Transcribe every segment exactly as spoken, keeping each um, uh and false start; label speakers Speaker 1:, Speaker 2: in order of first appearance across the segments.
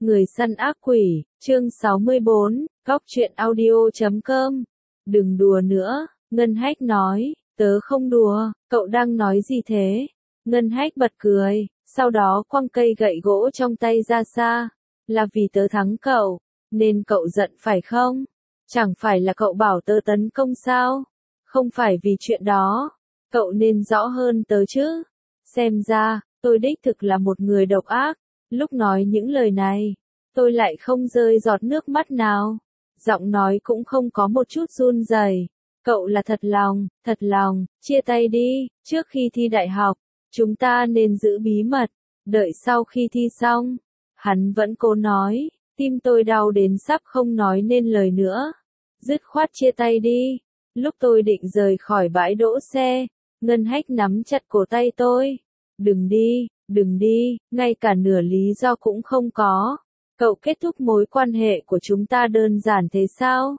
Speaker 1: Người săn ác quỷ, chương sáu mươi bốn, góc truyện audio chấm com. Đừng đùa nữa, Ngân Hách nói, tớ không đùa, cậu đang nói gì thế? Ngân Hách bật cười, sau đó quăng cây gậy gỗ trong tay ra xa. Là vì tớ thắng cậu, nên cậu giận phải không? Chẳng phải là cậu bảo tớ tấn công sao? Không phải vì chuyện đó, cậu nên rõ hơn tớ chứ. Xem ra, tôi đích thực là một người độc ác. Lúc nói những lời này, tôi lại không rơi giọt nước mắt nào. Giọng nói cũng không có một chút run rẩy. Cậu là thật lòng, thật lòng, chia tay đi, trước khi thi đại học, chúng ta nên giữ bí mật, đợi sau khi thi xong. Hắn vẫn cố nói, tim tôi đau đến sắp không nói nên lời nữa. Dứt khoát chia tay đi. Lúc tôi định rời khỏi bãi đỗ xe, Ngân Hách nắm chặt cổ tay tôi. Đừng đi, đừng đi, ngay cả nửa lý do cũng không có. Cậu kết thúc mối quan hệ của chúng ta đơn giản thế sao?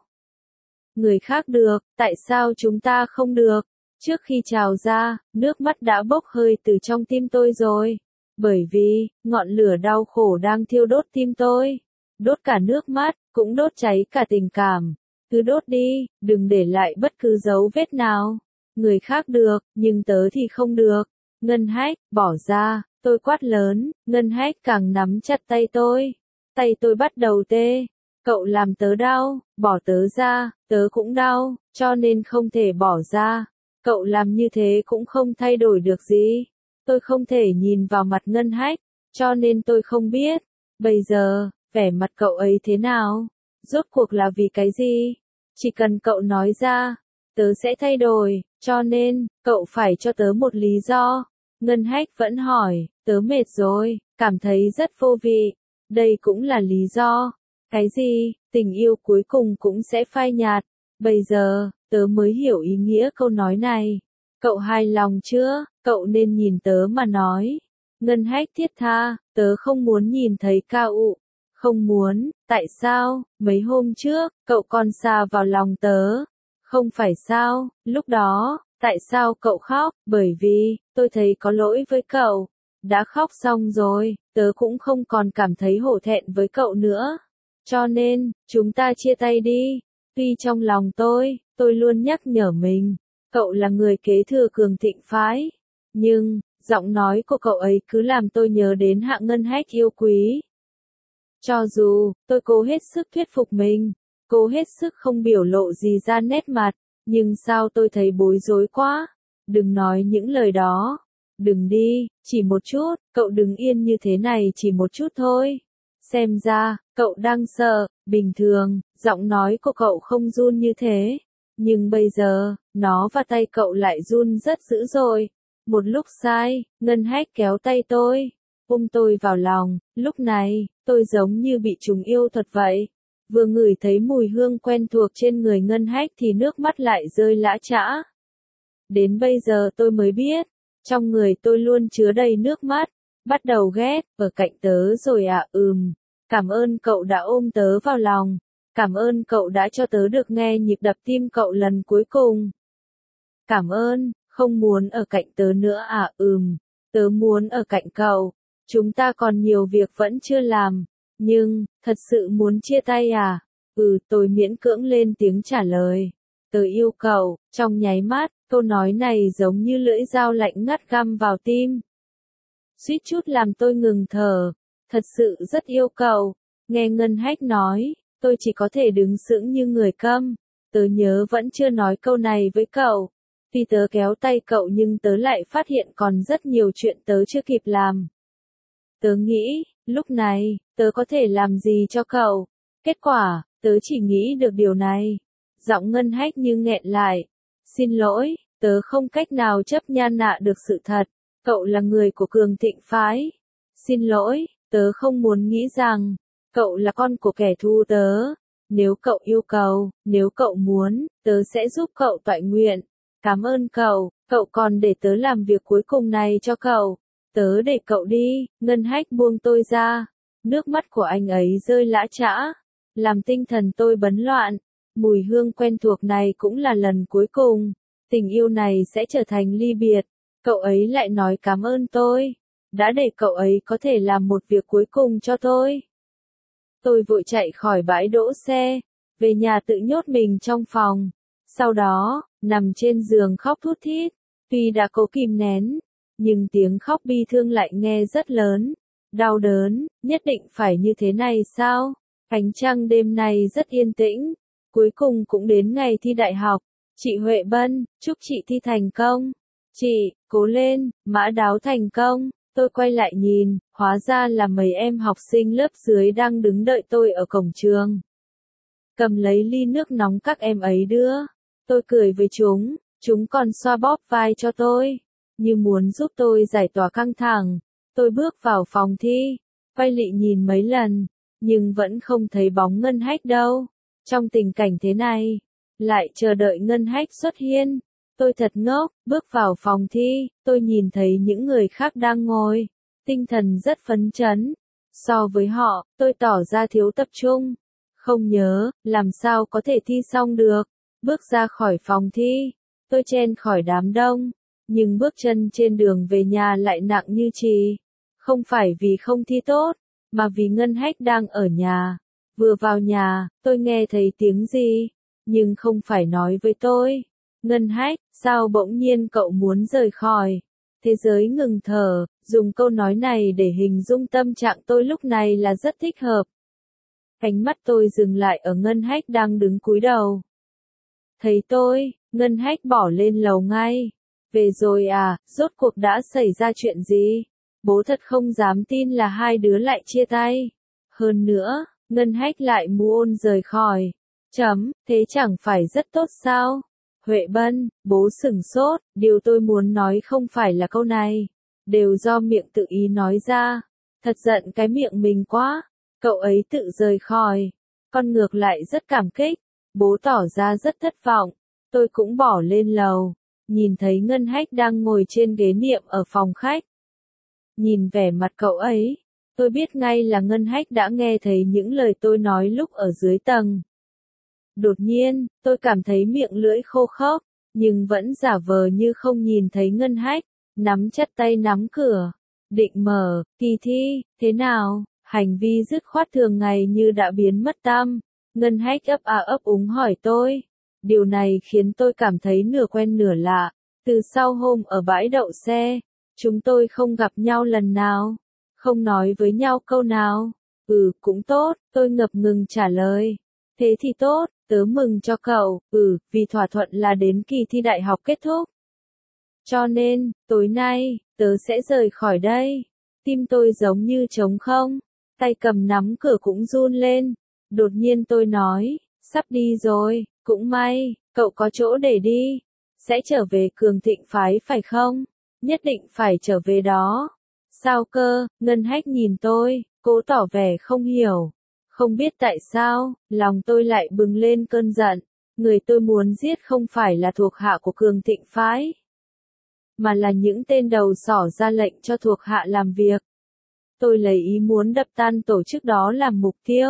Speaker 1: Người khác được, tại sao chúng ta không được? Trước khi trào ra, nước mắt đã bốc hơi từ trong tim tôi rồi. Bởi vì, ngọn lửa đau khổ đang thiêu đốt tim tôi. Đốt cả nước mắt, cũng đốt cháy cả tình cảm. Cứ đốt đi, đừng để lại bất cứ dấu vết nào. Người khác được, nhưng tớ thì không được. Ngân Hách, bỏ ra, tôi quát lớn. Ngân Hách càng nắm chặt tay tôi. Tay tôi bắt đầu tê. Cậu làm tớ đau, bỏ tớ ra, tớ cũng đau, cho nên không thể bỏ ra. Cậu làm như thế cũng không thay đổi được gì. Tôi không thể nhìn vào mặt Ngân Hách, cho nên tôi không biết. Bây giờ, vẻ mặt cậu ấy thế nào? Rốt cuộc là vì cái gì? Chỉ cần cậu nói ra, tớ sẽ thay đổi, cho nên, cậu phải cho tớ một lý do. Ngân Hách vẫn hỏi, tớ mệt rồi, cảm thấy rất vô vị. Đây cũng là lý do. Cái gì, tình yêu cuối cùng cũng sẽ phai nhạt. Bây giờ, tớ mới hiểu ý nghĩa câu nói này. Cậu hài lòng chưa? Cậu nên nhìn tớ mà nói. Ngân Hách thiết tha, tớ không muốn nhìn thấy Cao ụ. Không muốn, tại sao? Mấy hôm trước, cậu còn sa vào lòng tớ. Không phải sao, lúc đó, tại sao cậu khóc? Bởi vì, tôi thấy có lỗi với cậu. Đã khóc xong rồi, tớ cũng không còn cảm thấy hổ thẹn với cậu nữa. Cho nên, chúng ta chia tay đi. Tuy trong lòng tôi, tôi luôn nhắc nhở mình, cậu là người kế thừa Cường Thịnh phái. Nhưng, giọng nói của cậu ấy cứ làm tôi nhớ đến Hạng Ngân Hách yêu quý. Cho dù, tôi cố hết sức thuyết phục mình, cố hết sức không biểu lộ gì ra nét mặt, nhưng sao tôi thấy bối rối quá. Đừng nói những lời đó. Đừng đi, chỉ một chút, cậu đừng yên như thế này chỉ một chút thôi. Xem ra, cậu đang sợ, bình thường, giọng nói của cậu không run như thế. Nhưng bây giờ, nó và tay cậu lại run rất dữ dội. Một lúc sai, Ngân Hách kéo tay tôi, ôm tôi vào lòng. Lúc này, tôi giống như bị trùng yêu thuật vậy. Vừa ngửi thấy mùi hương quen thuộc trên người Ngân Hách thì nước mắt lại rơi lã chã. Đến bây giờ tôi mới biết, trong người tôi luôn chứa đầy nước mắt. Bắt đầu ghét, ở cạnh tớ rồi à, ừm. Cảm ơn cậu đã ôm tớ vào lòng. Cảm ơn cậu đã cho tớ được nghe nhịp đập tim cậu lần cuối cùng. Cảm ơn, không muốn ở cạnh tớ nữa à, ừm. Tớ muốn ở cạnh cậu. Chúng ta còn nhiều việc vẫn chưa làm. Nhưng, thật sự muốn chia tay à? Ừ, tôi miễn cưỡng lên tiếng trả lời. Tớ yêu cậu. Trong nháy mắt, câu nói này giống như lưỡi dao lạnh ngắt găm vào tim. Suýt chút làm tôi ngừng thở. Thật sự rất yêu cậu. Nghe Ngân Hách nói, tôi chỉ có thể đứng sững như người câm. Tớ nhớ vẫn chưa nói câu này với cậu. Tuy tớ kéo tay cậu nhưng tớ lại phát hiện còn rất nhiều chuyện tớ chưa kịp làm. Tớ nghĩ, lúc này, tớ có thể làm gì cho cậu. Kết quả, tớ chỉ nghĩ được điều này. Giọng Ngân Hách như nghẹn lại. Xin lỗi, tớ không cách nào chấp nhan nạ được sự thật. Cậu là người của Cường Thịnh phái. Xin lỗi, tớ không muốn nghĩ rằng, cậu là con của kẻ thù tớ. Nếu cậu yêu cầu, nếu cậu muốn, tớ sẽ giúp cậu toại nguyện. Cảm ơn cậu, cậu còn để tớ làm việc cuối cùng này cho cậu. Tớ để cậu đi. Ngân Hách buông tôi ra. Nước mắt của anh ấy rơi lã chã, làm tinh thần tôi bấn loạn. Mùi hương quen thuộc này cũng là lần cuối cùng. Tình yêu này sẽ trở thành ly biệt. Cậu ấy lại nói cảm ơn tôi. Đã để cậu ấy có thể làm một việc cuối cùng cho tôi. Tôi vội chạy khỏi bãi đỗ xe, về nhà tự nhốt mình trong phòng. Sau đó, nằm trên giường khóc thút thít. Tuy đã cố kìm nén, nhưng tiếng khóc bi thương lại nghe rất lớn. Đau đớn, nhất định phải như thế này sao? Ánh trăng đêm nay rất yên tĩnh. Cuối cùng cũng đến ngày thi đại học. Chị Huệ Bân, chúc chị thi thành công. Chị, cố lên, mã đáo thành công. Tôi quay lại nhìn, hóa ra là mấy em học sinh lớp dưới đang đứng đợi tôi ở cổng trường. Cầm lấy ly nước nóng các em ấy đưa. Tôi cười với chúng, chúng còn xoa bóp vai cho tôi, như muốn giúp tôi giải tỏa căng thẳng. Tôi bước vào phòng thi, quay lị nhìn mấy lần, nhưng vẫn không thấy bóng Ngân Hách đâu. Trong tình cảnh thế này, lại chờ đợi Ngân Hách xuất hiện. Tôi thật ngốc, bước vào phòng thi, tôi nhìn thấy những người khác đang ngồi, tinh thần rất phấn chấn. So với họ, tôi tỏ ra thiếu tập trung, không nhớ, làm sao có thể thi xong được. Bước ra khỏi phòng thi, tôi chen khỏi đám đông, nhưng bước chân trên đường về nhà lại nặng như chì. Không phải vì không thi tốt, mà vì Ngân Hách đang ở nhà. Vừa vào nhà, tôi nghe thấy tiếng gì, nhưng không phải nói với tôi. Ngân Hách, sao bỗng nhiên cậu muốn rời khỏi thế giới ngừng thở? Dùng câu nói này để hình dung tâm trạng tôi lúc này là rất thích hợp. Ánh mắt tôi dừng lại ở Ngân Hách đang đứng cúi đầu. Thấy tôi, Ngân Hách bỏ lên lầu ngay. Về rồi à, rốt cuộc đã xảy ra chuyện gì? Bố thật không dám tin là hai đứa lại chia tay. Hơn nữa, Ngân Hách lại muốn rời khỏi. Chấm, thế chẳng phải rất tốt sao? Huệ Bân, bố sửng sốt, điều tôi muốn nói không phải là câu này. Đều do miệng tự ý nói ra. Thật giận cái miệng mình quá. Cậu ấy tự rời khỏi. Con ngược lại rất cảm kích. Bố tỏ ra rất thất vọng. Tôi cũng bỏ lên lầu. Nhìn thấy Ngân Hách đang ngồi trên ghế niệm ở phòng khách. Nhìn vẻ mặt cậu ấy, tôi biết ngay là Ngân Hách đã nghe thấy những lời tôi nói lúc ở dưới tầng. Đột nhiên, tôi cảm thấy miệng lưỡi khô khốc, nhưng vẫn giả vờ như không nhìn thấy Ngân Hách, nắm chặt tay nắm cửa, định mở, kỳ thi, thế nào, hành vi dứt khoát thường ngày như đã biến mất tăm. Ngân Hách ấp à ấp úng hỏi tôi. Điều này khiến tôi cảm thấy nửa quen nửa lạ. Từ sau hôm ở bãi đậu xe, chúng tôi không gặp nhau lần nào, không nói với nhau câu nào. Ừ, cũng tốt, tôi ngập ngừng trả lời. Thế thì tốt, tớ mừng cho cậu, ừ, vì thỏa thuận là đến kỳ thi đại học kết thúc. Cho nên, tối nay, tớ sẽ rời khỏi đây. Tim tôi giống như trống không, tay cầm nắm cửa cũng run lên. Đột nhiên tôi nói, sắp đi rồi, cũng may, cậu có chỗ để đi. Sẽ trở về Cường Thịnh phái phải không? Nhất định phải trở về đó. Sao cơ? Ngân Hách nhìn tôi, cố tỏ vẻ không hiểu. Không biết tại sao, lòng tôi lại bừng lên cơn giận. Người tôi muốn giết không phải là thuộc hạ của Cường Thịnh phái, mà là những tên đầu sỏ ra lệnh cho thuộc hạ làm việc. Tôi lấy ý muốn đập tan tổ chức đó làm mục tiêu.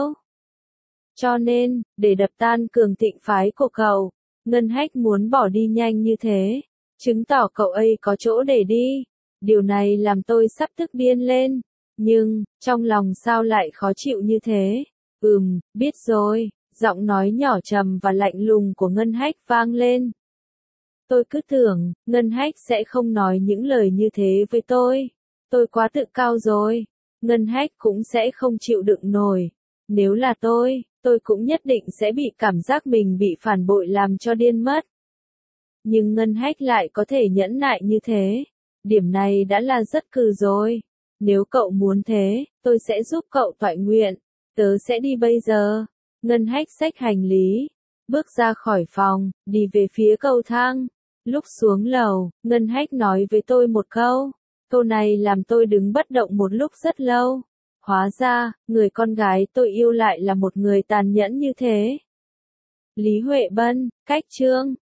Speaker 1: Cho nên, để đập tan Cường Thịnh phái của cậu, Ngân Hách muốn bỏ đi nhanh như thế, chứng tỏ cậu ấy có chỗ để đi. Điều này làm tôi sắp tức điên lên, nhưng, trong lòng sao lại khó chịu như thế? Ừm, biết rồi, giọng nói nhỏ trầm và lạnh lùng của Ngân Hách vang lên. Tôi cứ tưởng, Ngân Hách sẽ không nói những lời như thế với tôi. Tôi quá tự cao rồi. Ngân Hách cũng sẽ không chịu đựng nổi. Nếu là tôi, tôi cũng nhất định sẽ bị cảm giác mình bị phản bội làm cho điên mất. Nhưng Ngân Hách lại có thể nhẫn nại như thế. Điểm này đã là rất cừ rồi. Nếu cậu muốn thế, tôi sẽ giúp cậu toại nguyện. Tớ sẽ đi bây giờ. Ngân Hách xách hành lý, bước ra khỏi phòng, đi về phía cầu thang. Lúc xuống lầu, Ngân Hách nói với tôi một câu. Câu này làm tôi đứng bất động một lúc rất lâu. Hóa ra, người con gái tôi yêu lại là một người tàn nhẫn như thế. Lý Huệ Bân, cách chương